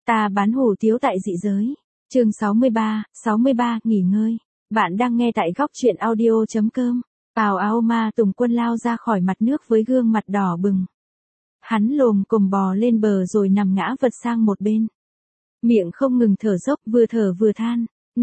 Ta bán hủ tiếu tại dị giới. Chương 63, nghỉ ngơi. Bạn đang nghe tại góc truyện audio.com. Pào ao Ma Tùng Quân lao ra khỏi mặt nước với gương mặt đỏ bừng. Hắn lồm cồm bò lên bờ rồi nằm ngã vật sang một bên. Miệng không ngừng thở dốc, vừa thở vừa than.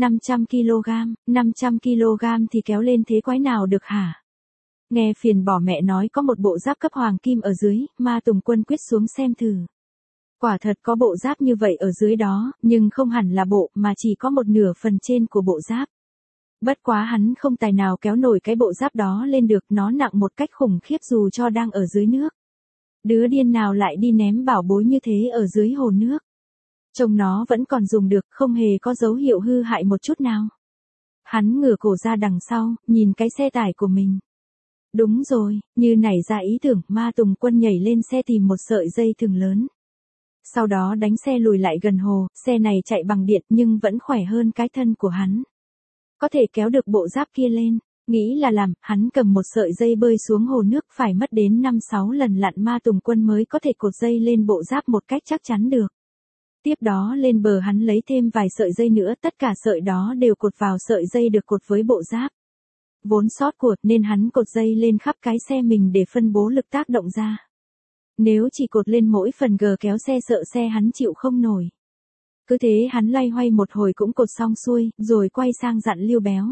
500 kg thì kéo lên thế quái nào được hả? Nghe phiền bỏ mẹ nói có một bộ giáp cấp hoàng kim ở dưới, Ma Tùng Quân quyết xuống xem thử. Quả thật có bộ giáp như vậy ở dưới đó, nhưng không hẳn là bộ mà chỉ có một nửa phần trên của bộ giáp. Bất quá hắn không tài nào kéo nổi cái bộ giáp đó lên được, nó nặng một cách khủng khiếp dù cho đang ở dưới nước. Đứa điên nào lại đi ném bảo bối như thế ở dưới hồ nước. Trông nó vẫn còn dùng được, không hề có dấu hiệu hư hại một chút nào. Hắn ngửa cổ ra đằng sau, nhìn cái xe tải của mình. Đúng rồi, như nảy ra ý tưởng, Ma Tùng Quân nhảy lên xe tìm một sợi dây thừng lớn. Sau đó đánh xe lùi lại gần hồ, xe này chạy bằng điện nhưng vẫn khỏe hơn cái thân của hắn. Có thể kéo được bộ giáp kia lên, nghĩ là làm, hắn cầm một sợi dây bơi xuống hồ nước, phải mất đến 5-6 lần lặn Ma Tùng Quân mới có thể cột dây lên bộ giáp một cách chắc chắn được. Tiếp đó lên bờ hắn lấy thêm vài sợi dây nữa, tất cả sợi đó đều cột vào sợi dây được cột với bộ giáp. Vốn sót cột nên hắn cột dây lên khắp cái xe mình để phân bố lực tác động ra. Nếu chỉ cột lên mỗi phần gờ kéo xe sợ xe hắn chịu không nổi. Cứ thế hắn loay hoay một hồi cũng cột xong xuôi, rồi quay sang dặn Lưu Béo.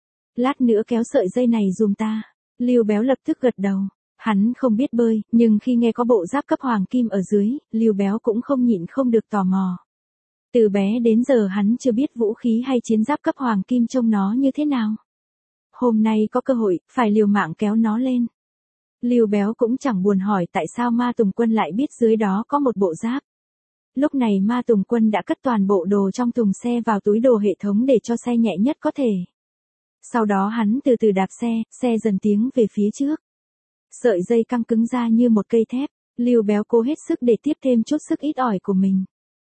Lát nữa kéo sợi dây này giùm ta. Lưu Béo lập tức gật đầu. Hắn không biết bơi, nhưng khi nghe có bộ giáp cấp hoàng kim ở dưới, Lưu Béo cũng không nhịn không được tò mò. Từ bé đến giờ hắn chưa biết vũ khí hay chiến giáp cấp hoàng kim trông nó như thế nào. Hôm nay có cơ hội, phải liều mạng kéo nó lên. Lưu Béo cũng chẳng buồn hỏi tại sao Ma Tùng Quân lại biết dưới đó có một bộ giáp. Lúc này Ma Tùng Quân đã cất toàn bộ đồ trong thùng xe vào túi đồ hệ thống để cho xe nhẹ nhất có thể. Sau đó hắn từ từ đạp xe dần tiến về phía trước. Sợi dây căng cứng ra như một cây thép, Lưu Béo cố hết sức để tiếp thêm chút sức ít ỏi của mình.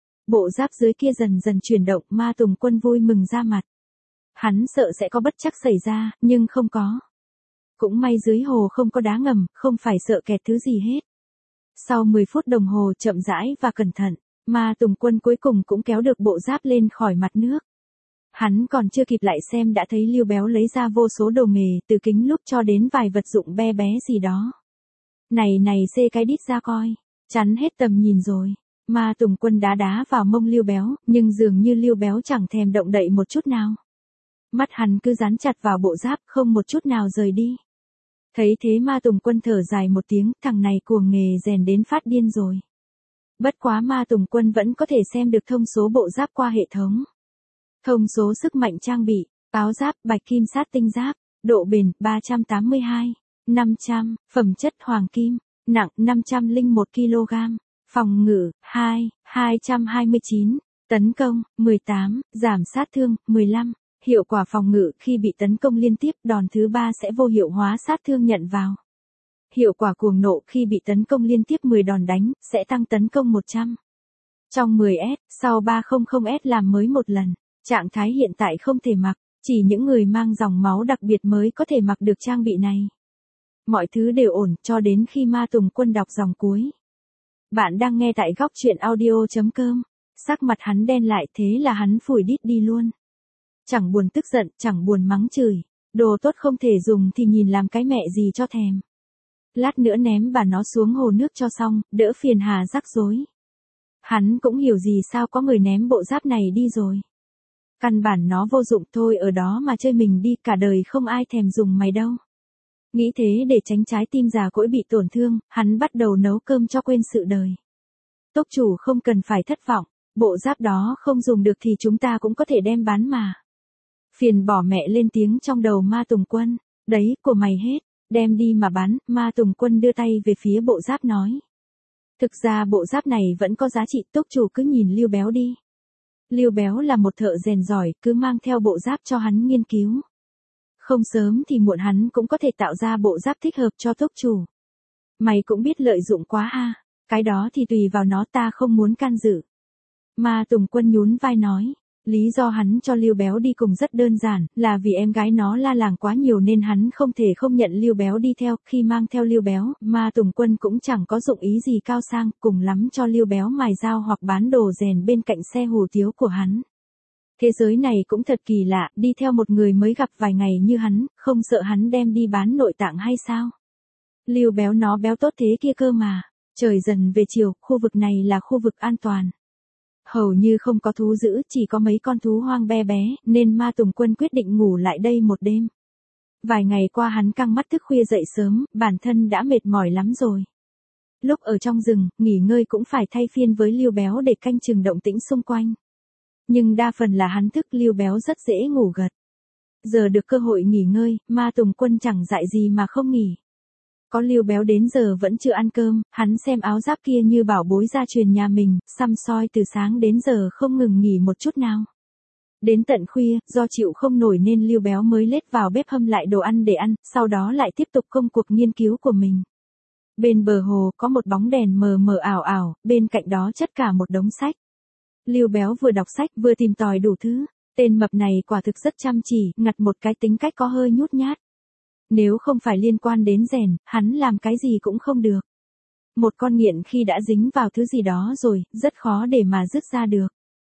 Bộ giáp dưới kia dần dần chuyển động, Ma Tùng Quân vui mừng ra mặt. Hắn sợ sẽ có bất trắc xảy ra, nhưng không có. Cũng may dưới hồ không có đá ngầm, không phải sợ kẹt thứ gì hết. Sau 10 phút đồng hồ chậm rãi và cẩn thận, Ma Tùng Quân cuối cùng cũng kéo được bộ giáp lên khỏi mặt nước. Hắn còn chưa kịp lại xem đã thấy Lưu Béo lấy ra vô số đồ nghề, từ kính lúp cho đến vài vật dụng be bé gì đó. Này, xê cái đít ra coi, chắn hết tầm nhìn rồi. Ma Tùng Quân đá vào mông Lưu Béo, nhưng dường như Lưu Béo chẳng thèm động đậy một chút nào. Mắt hắn cứ dán chặt vào bộ giáp, không một chút nào rời đi. Thấy thế Ma Tùng Quân thở dài một tiếng, thằng này cuồng nghề rèn đến phát điên rồi. Bất quá Ma Tùng Quân vẫn có thể xem được thông số bộ giáp qua hệ thống. Thông số sức mạnh trang bị, áo giáp bạch kim sát tinh giáp, độ bền 382, 500, phẩm chất hoàng kim, nặng 501 kg, phòng ngự 229, tấn công 18, giảm sát thương 15. Hiệu quả phòng ngự khi bị tấn công liên tiếp, đòn thứ 3 sẽ vô hiệu hóa sát thương nhận vào. Hiệu quả cuồng nộ khi bị tấn công liên tiếp 10 đòn đánh, sẽ tăng tấn công 100. Trong 10S, sau 300S làm mới một lần. Trạng thái hiện tại không thể mặc, chỉ những người mang dòng máu đặc biệt mới có thể mặc được trang bị này. Mọi thứ đều ổn cho đến khi Ma Tùng Quân đọc dòng cuối. Bạn đang nghe tại góc truyện audio.com. Sắc mặt hắn đen lại, thế là hắn phủi đít đi luôn. Chẳng buồn tức giận, chẳng buồn mắng chửi. Đồ tốt không thể dùng thì nhìn làm cái mẹ gì cho thèm. Lát nữa ném bà nó xuống hồ nước cho xong, đỡ phiền hà rắc rối. Hắn cũng hiểu gì sao có người ném bộ giáp này đi rồi. Căn bản nó vô dụng thôi, ở đó mà chơi mình đi, cả đời không ai thèm dùng mày đâu. Nghĩ thế để tránh trái tim già cỗi bị tổn thương, hắn bắt đầu nấu cơm cho quên sự đời. Tốc chủ không cần phải thất vọng, bộ giáp đó không dùng được thì chúng ta cũng có thể đem bán mà. Phiền bỏ mẹ lên tiếng trong đầu Ma Tùng Quân, đấy, của mày hết, đem đi mà bán. Ma Tùng Quân đưa tay về phía bộ giáp nói. Thực ra bộ giáp này vẫn có giá trị, tốc chủ cứ nhìn Lưu Béo đi. Lưu Béo là một thợ rèn giỏi, cứ mang theo bộ giáp cho hắn nghiên cứu. Không sớm thì muộn hắn cũng có thể tạo ra bộ giáp thích hợp cho tốc chủ. Mày cũng biết lợi dụng quá ha, cái đó thì tùy vào nó, ta không muốn can dự. Ma Tùng Quân nhún vai nói. Lý do hắn cho Lưu Béo đi cùng rất đơn giản, là vì em gái nó la làng quá nhiều nên hắn không thể không nhận Lưu Béo đi theo, khi mang theo Lưu Béo, Ma Tùng Quân cũng chẳng có dụng ý gì cao sang, cùng lắm cho Lưu Béo mài dao hoặc bán đồ rèn bên cạnh xe hủ tiếu của hắn. Thế giới này cũng thật kỳ lạ, đi theo một người mới gặp vài ngày như hắn, không sợ hắn đem đi bán nội tạng hay sao? Lưu Béo nó béo tốt thế kia cơ mà. Trời dần về chiều, khu vực này là khu vực an toàn. Hầu như không có thú dữ, chỉ có mấy con thú hoang be bé, nên Ma Tùng Quân quyết định ngủ lại đây một đêm. Vài ngày qua hắn căng mắt thức khuya dậy sớm, bản thân đã mệt mỏi lắm rồi. Lúc ở trong rừng, nghỉ ngơi cũng phải thay phiên với Lưu Béo để canh chừng động tĩnh xung quanh. Nhưng đa phần là hắn thức, Lưu Béo rất dễ ngủ gật. Giờ được cơ hội nghỉ ngơi, Ma Tùng Quân chẳng dại gì mà không nghỉ. Có Lưu Béo đến giờ vẫn chưa ăn cơm, hắn xem áo giáp kia như bảo bối gia truyền nhà mình, săm soi từ sáng đến giờ không ngừng nghỉ một chút nào. Đến tận khuya, do chịu không nổi nên Lưu Béo mới lết vào bếp hâm lại đồ ăn để ăn, sau đó lại tiếp tục công cuộc nghiên cứu của mình. Bên bờ hồ có một bóng đèn mờ mờ ảo ảo, bên cạnh đó chất cả một đống sách. Lưu Béo vừa đọc sách vừa tìm tòi đủ thứ, tên mập này quả thực rất chăm chỉ, ngặt một cái tính cách có hơi nhút nhát. Nếu không phải liên quan đến rèn, hắn làm cái gì cũng không được. Một con nghiện khi đã dính vào thứ gì đó rồi, rất khó để mà dứt ra được.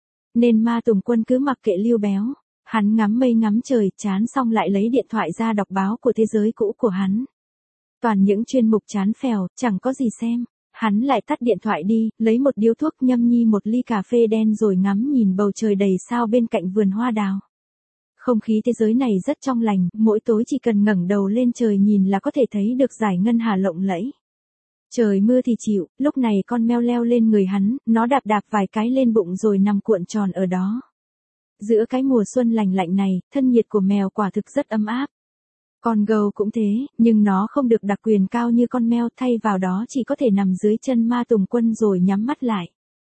Nên Ma Tùng Quân cứ mặc kệ Lưu Béo. Hắn ngắm mây ngắm trời, chán xong lại lấy điện thoại ra đọc báo của thế giới cũ của hắn. Toàn những chuyên mục chán phèo, chẳng có gì xem. Hắn lại tắt điện thoại đi, lấy một điếu thuốc nhâm nhi một ly cà phê đen rồi ngắm nhìn bầu trời đầy sao bên cạnh vườn hoa đào. Không khí thế giới này rất trong lành, mỗi tối chỉ cần ngẩng đầu lên trời nhìn là có thể thấy được dải ngân hà lộng lẫy. Trời mưa thì chịu, lúc này con mèo leo lên người hắn, nó đạp đạp vài cái lên bụng rồi nằm cuộn tròn ở đó. Giữa cái mùa xuân lành lạnh này, thân nhiệt của mèo quả thực rất ấm áp. Con gấu cũng thế, nhưng nó không được đặc quyền cao như con mèo, thay vào đó chỉ có thể nằm dưới chân Ma Tùng Quân rồi nhắm mắt lại.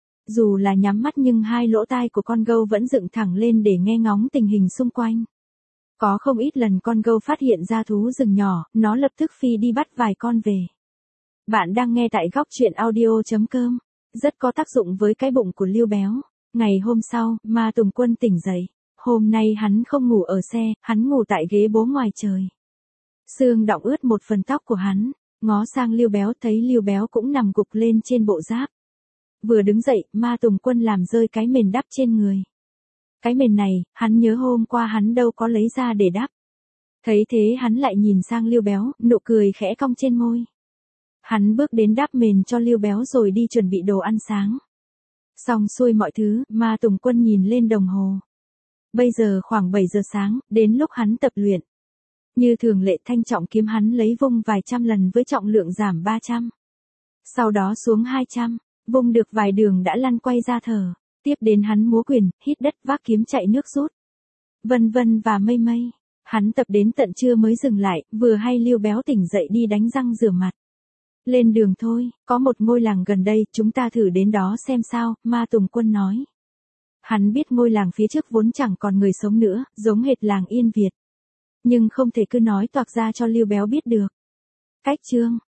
Dù là nhắm mắt nhưng hai lỗ tai của con gấu vẫn dựng thẳng lên để nghe ngóng tình hình xung quanh. Có không ít lần con gấu phát hiện ra thú rừng nhỏ, nó lập tức phi đi bắt vài con về. Bạn đang nghe tại góc truyện audio.com, rất có tác dụng với cái bụng của Lưu Béo. Ngày hôm sau, Ma Tùng Quân tỉnh dậy. Hôm nay hắn không ngủ ở xe, hắn ngủ tại ghế bố ngoài trời. Sương đọng ướt một phần tóc của hắn, ngó sang Lưu Béo thấy Lưu Béo cũng nằm gục lên trên bộ giáp. Vừa đứng dậy, Ma Tùng Quân làm rơi cái mền đắp trên người. Cái mền này, hắn nhớ hôm qua hắn đâu có lấy ra để đắp. Thấy thế hắn lại nhìn sang Lưu Béo, nụ cười khẽ cong trên môi. Hắn bước đến đắp mền cho Lưu Béo rồi đi chuẩn bị đồ ăn sáng. Xong xuôi mọi thứ, Ma Tùng Quân nhìn lên đồng hồ. Bây giờ khoảng 7 giờ sáng, đến lúc hắn tập luyện. Như thường lệ thanh trọng kiếm hắn lấy vung vài trăm lần với trọng lượng giảm 300. Sau đó xuống 200, vung được vài đường đã lăn quay ra thở. Tiếp đến hắn múa quyền, hít đất vác kiếm chạy nước rút. Vân vân và mây mây. Hắn tập đến tận trưa mới dừng lại, vừa hay Lưu Béo tỉnh dậy đi đánh răng rửa mặt. Lên đường thôi, có một ngôi làng gần đây, chúng ta thử đến đó xem sao, Ma Tùng Quân nói. Hắn biết ngôi làng phía trước vốn chẳng còn người sống nữa, giống hệt làng Yên Việt. Nhưng không thể cứ nói toạc ra cho Lưu Béo biết được. Cách chương